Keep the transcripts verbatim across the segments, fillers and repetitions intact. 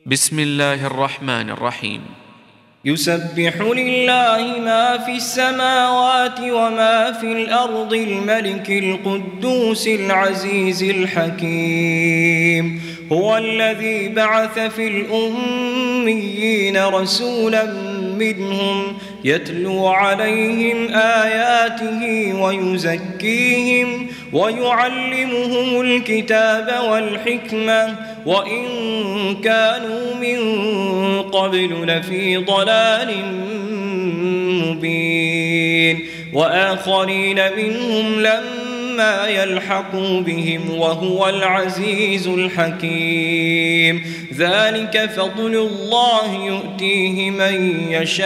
بسم الله الرحمن الرحيم. يسبح لله ما في السماوات وما في الأرض الملك القدوس العزيز الحكيم. هو الذي بعث في الأميين رسولا منهم يتلو عليهم آياته ويزكيهم ويعلمهم الكتاب والحكمة وإن كانوا من قبل لفي ضلال مبين، وآخرين منهم لما يلحقوا بهم وهو العزيز الحكيم. ذلك فضل الله يؤتيه من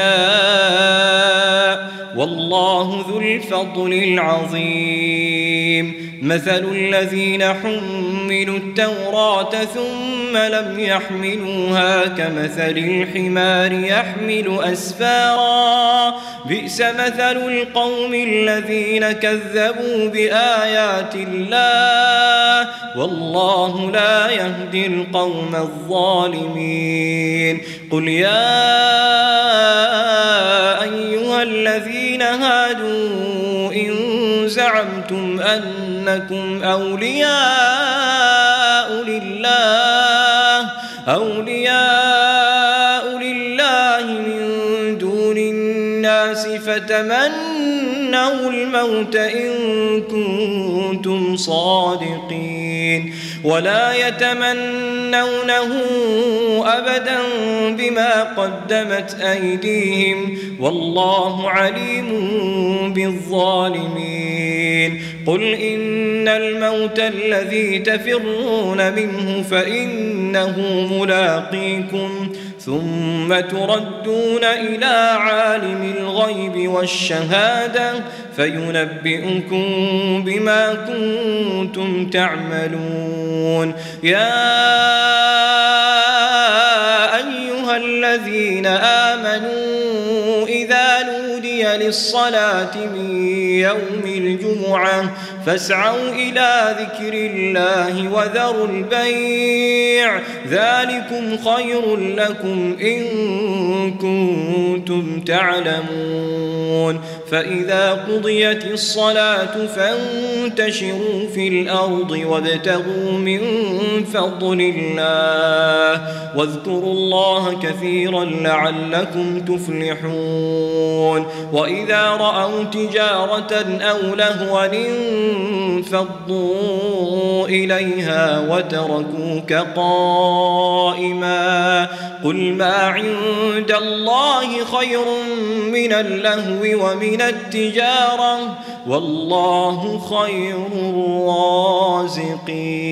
يشاء والله ذو الفضل العظيم. مثل الذين حملوا التوراة ثم لم يحملوها كمثل الحمار يحمل أسفارا، بئس مثل القوم الذين كذبوا بآيات الله والله لا يهدي القوم الظالمين. قل يا أيها الذين هادوا إن زعمتم أنكم أولياء لله أولياء لله من دون الناس فتمنوا الموت إن كنتم صادقين ولا يتمنونه أبدا بما قدمت أيديهم والله عليم بالظالمين. قل إن الموت الذي تفرون منه فإنه ملاقيكم ثم تردون إلى عالم الغيب والشهادة فينبئكم بما كنتم تعملون. يا أيها الذين آمنوا إذا نودي للصلاة من يوم الجمعة فاسعوا إلى ذكر الله وذروا البيع ذلكم خير لكم إن كنتم تعلمون. فإذا قضيت الصلاة فانتشروا في الأرض وابتغوا من فضل الله واذكروا الله كثيرا لعلكم تفلحون. وإذا رأوا تجارة أو لهوا انفضوا إليها وتركوك قائما قل ما عند الله خير من اللهو ومن التجارة والله خير الرازقين.